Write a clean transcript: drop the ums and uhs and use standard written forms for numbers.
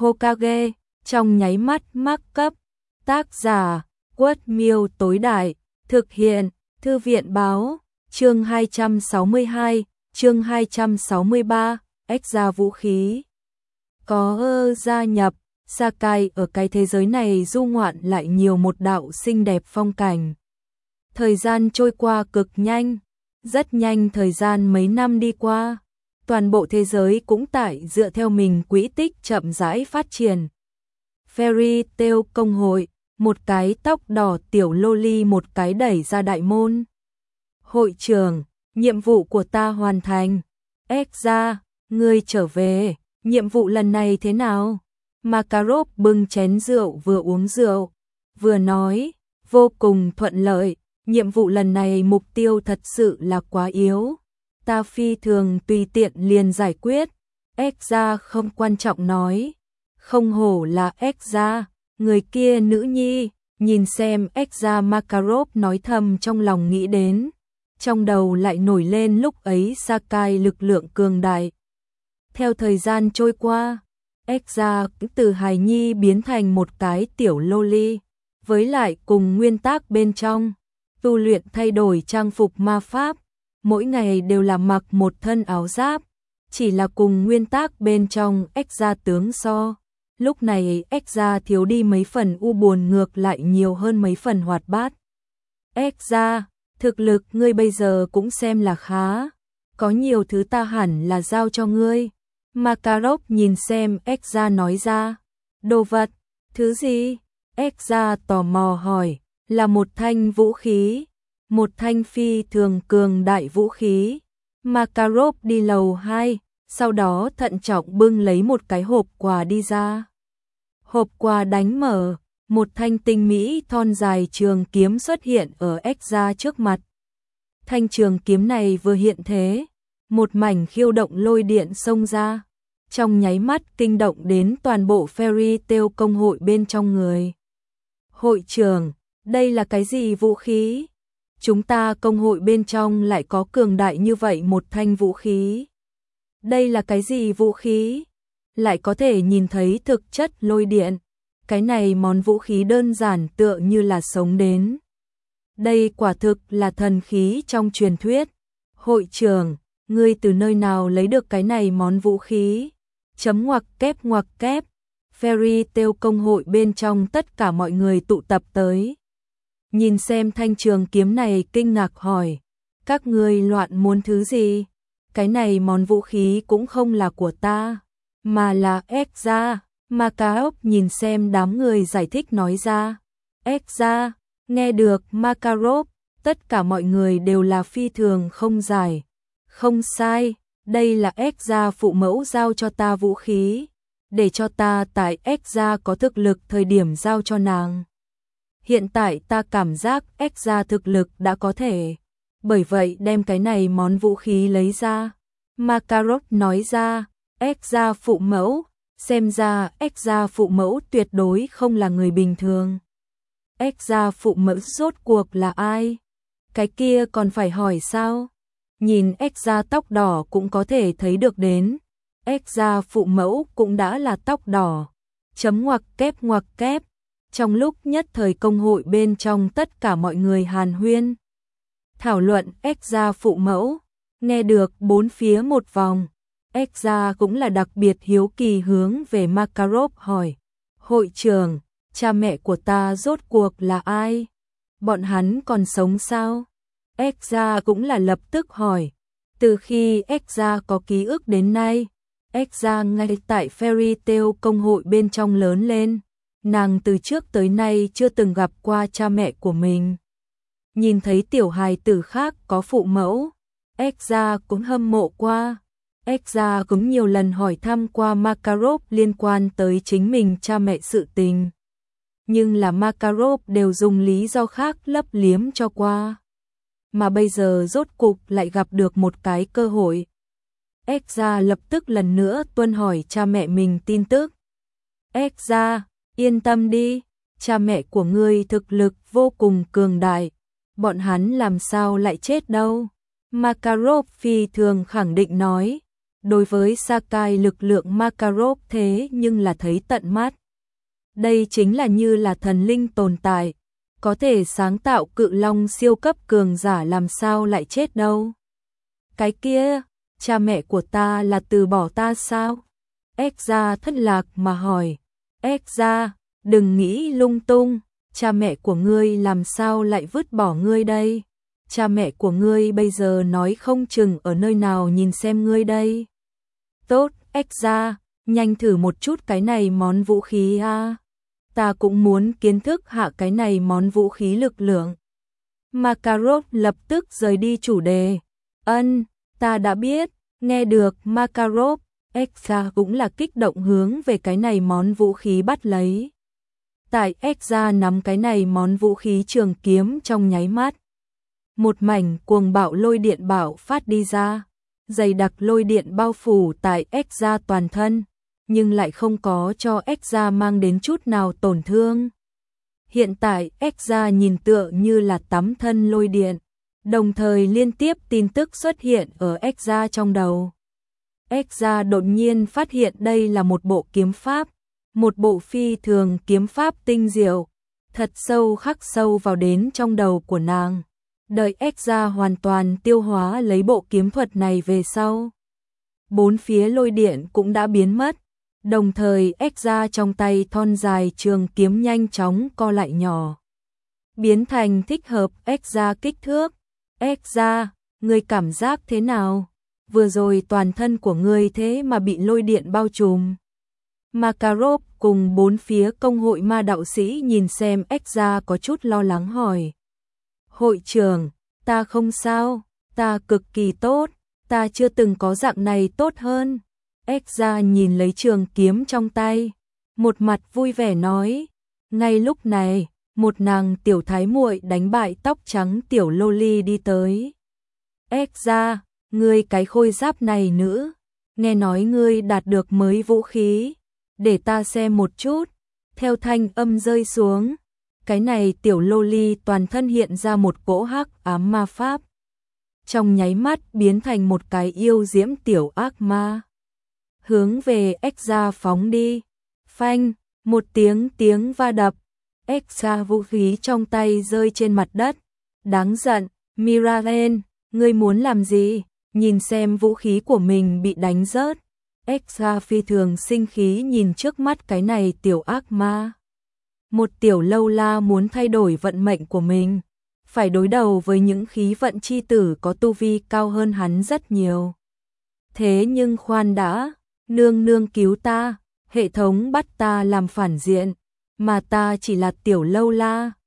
Hokage, trong nháy mắt mắc cấp. Tác giả, Quất Miêu tối đại, thực hiện, Thư viện báo, chương 262, chương 263, Ra vũ khí. Có gia nhập, Sakai ở cái thế giới này du ngoạn lại nhiều một đạo xinh đẹp phong cảnh. Thời gian trôi qua cực nhanh, rất nhanh thời gian mấy năm đi qua. Toàn bộ thế giới cũng tại dựa theo mình quỹ tích chậm rãi phát triển. Fairy Tail công hội, một cái tóc đỏ tiểu loli một cái đẩy ra đại môn. Hội trưởng, nhiệm vụ của ta hoàn thành. Ra, ngươi trở về, nhiệm vụ lần này thế nào? Makarov bưng chén rượu vừa uống rượu, vừa nói, vô cùng thuận lợi, nhiệm vụ lần này mục tiêu thật sự là quá yếu. Ta phi thường tùy tiện liền giải quyết. Ra không quan trọng nói, không hổ là Ra, người kia nữ nhi, nhìn xem Ra. Makarov nói thầm trong lòng nghĩ đến, trong đầu lại nổi lên lúc ấy Sakai lực lượng cường đại. Theo thời gian trôi qua, Ra từ hài nhi biến thành một cái tiểu loli, với lại cùng nguyên tắc bên trong, tu luyện thay đổi trang phục ma pháp, mỗi ngày đều là mặc một thân áo giáp, chỉ là cùng nguyên tắc bên trong Ra tướng so. Lúc này Ra thiếu đi mấy phần u buồn ngược lại nhiều hơn mấy phần hoạt bát. Ra, thực lực ngươi bây giờ cũng xem là khá, có nhiều thứ ta hẳn là giao cho ngươi. Makarov nhìn xem Ra nói ra, đồ vật, thứ gì? Ra tò mò hỏi, là một thanh vũ khí, một thanh phi thường cường đại vũ khí. Makarov đi lầu 2, sau đó thận trọng bưng lấy một cái hộp quà đi ra. Hộp quà đánh mở, một thanh tinh mỹ thon dài trường kiếm xuất hiện ở Ra trước mặt. Thanh trường kiếm này vừa hiện thế, một mảnh khiêu động lôi điện xông ra, trong nháy mắt kinh động đến toàn bộ Fairy Tail công hội bên trong người. Hội trưởng, đây là cái gì vũ khí? Chúng ta công hội bên trong lại có cường đại như vậy một thanh vũ khí. Đây là cái gì vũ khí? Lại có thể nhìn thấy thực chất lôi điện. Cái này món vũ khí đơn giản tựa như là sống đến. Đây quả thực là thần khí trong truyền thuyết. Hội trưởng, ngươi từ nơi nào lấy được cái này món vũ khí? Chấm ngoặc kép. Fairy Tail công hội bên trong tất cả mọi người tụ tập tới. Nhìn xem thanh trường kiếm này kinh ngạc hỏi, các ngươi loạn muốn thứ gì? Cái này món vũ khí cũng không là của ta, mà là Ra. Makarov nhìn xem đám người giải thích nói ra. Ra, nghe được Makarov, tất cả mọi người đều là phi thường không giải. Không sai, đây là Ra phụ mẫu giao cho ta vũ khí, để cho ta tại Ra có thực lực thời điểm giao cho nàng. Hiện tại ta cảm giác Ra thực lực đã có thể, bởi vậy đem cái này món vũ khí lấy ra. Makarov nói ra, Ra phụ mẫu, xem ra Ra phụ mẫu tuyệt đối không là người bình thường. Ra phụ mẫu rốt cuộc là ai? Cái kia còn phải hỏi sao? Nhìn Ra tóc đỏ cũng có thể thấy được đến. Ra phụ mẫu cũng đã là tóc đỏ. Chấm ngoặc kép. Trong lúc nhất thời công hội bên trong tất cả mọi người hàn huyên. Thảo luận Ra phụ mẫu. Nghe được bốn phía một vòng. Ra cũng là đặc biệt hiếu kỳ hướng về Makarov hỏi. Hội trưởng, cha mẹ của ta rốt cuộc là ai? Bọn hắn còn sống sao? Ra cũng là lập tức hỏi. Từ khi Ra có ký ức đến nay, Ra ngay tại Fairy Tail công hội bên trong lớn lên. Nàng từ trước tới nay chưa từng gặp qua cha mẹ của mình. Nhìn thấy tiểu hài tử khác có phụ mẫu, Ra cũng hâm mộ qua. Ra cũng nhiều lần hỏi thăm qua Makarov liên quan tới chính mình cha mẹ sự tình. Nhưng là Makarov đều dùng lý do khác lấp liếm cho qua. Mà bây giờ rốt cục lại gặp được một cái cơ hội. Ra lập tức lần nữa tuân hỏi cha mẹ mình tin tức. Ra, yên tâm đi, cha mẹ của ngươi thực lực vô cùng cường đại. Bọn hắn làm sao lại chết đâu? Makarov phi thường khẳng định nói. đối với Sakai lực lượng Makarov thế nhưng là thấy tận mắt. Đây chính là như là thần linh tồn tại, có thể sáng tạo cự long siêu cấp cường giả làm sao lại chết đâu. Cái kia, cha mẹ của ta là từ bỏ ta sao? Ekza thất lạc mà hỏi. Ekza, đừng nghĩ lung tung, cha mẹ của ngươi làm sao lại vứt bỏ ngươi đây? Cha mẹ của ngươi bây giờ nói không chừng ở nơi nào nhìn xem ngươi đây. Tốt, Ekza, nhanh thử một chút cái này món vũ khí a. Ta cũng muốn kiến thức hạ cái này món vũ khí lực lượng. Makarov lập tức rời đi chủ đề. Ta đã biết, nghe được Makarov, Ekza cũng là kích động hướng về cái này món vũ khí bắt lấy. Tại Ekza nắm cái này món vũ khí trường kiếm trong nháy mắt. Một mảnh cuồng bạo lôi điện bạo phát đi ra, dày đặc lôi điện bao phủ tại Ekza toàn thân, nhưng lại không có cho Ekza mang đến chút nào tổn thương. Hiện tại Ekza nhìn tựa như là tắm thân lôi điện, đồng thời liên tiếp tin tức xuất hiện ở Ekza trong đầu. Ekza đột nhiên phát hiện đây là một bộ kiếm pháp, một bộ phi thường kiếm pháp tinh diệu, thật sâu khắc sâu vào đến trong đầu của nàng. Đợi Ekza hoàn toàn tiêu hóa lấy bộ kiếm thuật này về sau, bốn phía lôi điện cũng đã biến mất, đồng thời Ekza trong tay thon dài trường kiếm nhanh chóng co lại nhỏ, biến thành thích hợp Ekza kích thước. Ekza, ngươi cảm giác thế nào? Vừa rồi toàn thân của ngươi thế mà bị lôi điện bao trùm. Makarov cùng bốn phía công hội ma đạo sĩ nhìn xem Ekza có chút lo lắng hỏi. Hội trưởng, ta không sao, ta cực kỳ tốt, ta chưa từng có dạng này tốt hơn. Ekza nhìn lấy trường kiếm trong tay, một mặt vui vẻ nói. Ngay lúc này, một nàng tiểu thái muội đánh bại tóc trắng tiểu loli đi tới. Ekza, ngươi cái khôi giáp này nữ, nghe nói ngươi đạt được mới vũ khí, để ta xem một chút. Theo thanh âm rơi xuống, cái này tiểu loli toàn thân hiện ra một cỗ hắc ám ma pháp, trong nháy mắt biến thành một cái yêu diễm tiểu ác ma, hướng về Ekza phóng đi. Phanh, một tiếng va đập, Ekza vũ khí trong tay rơi trên mặt đất. Đáng giận, Miraren, ngươi muốn làm gì? Nhìn xem vũ khí của mình bị đánh rớt, Ekza phi thường sinh khí nhìn trước mắt cái này tiểu ác ma. Một tiểu lâu la muốn thay đổi vận mệnh của mình, phải đối đầu với những khí vận chi tử có tu vi cao hơn hắn rất nhiều. Thế nhưng khoan đã, nương nương cứu ta, hệ thống bắt ta làm phản diện, mà ta chỉ là tiểu lâu la,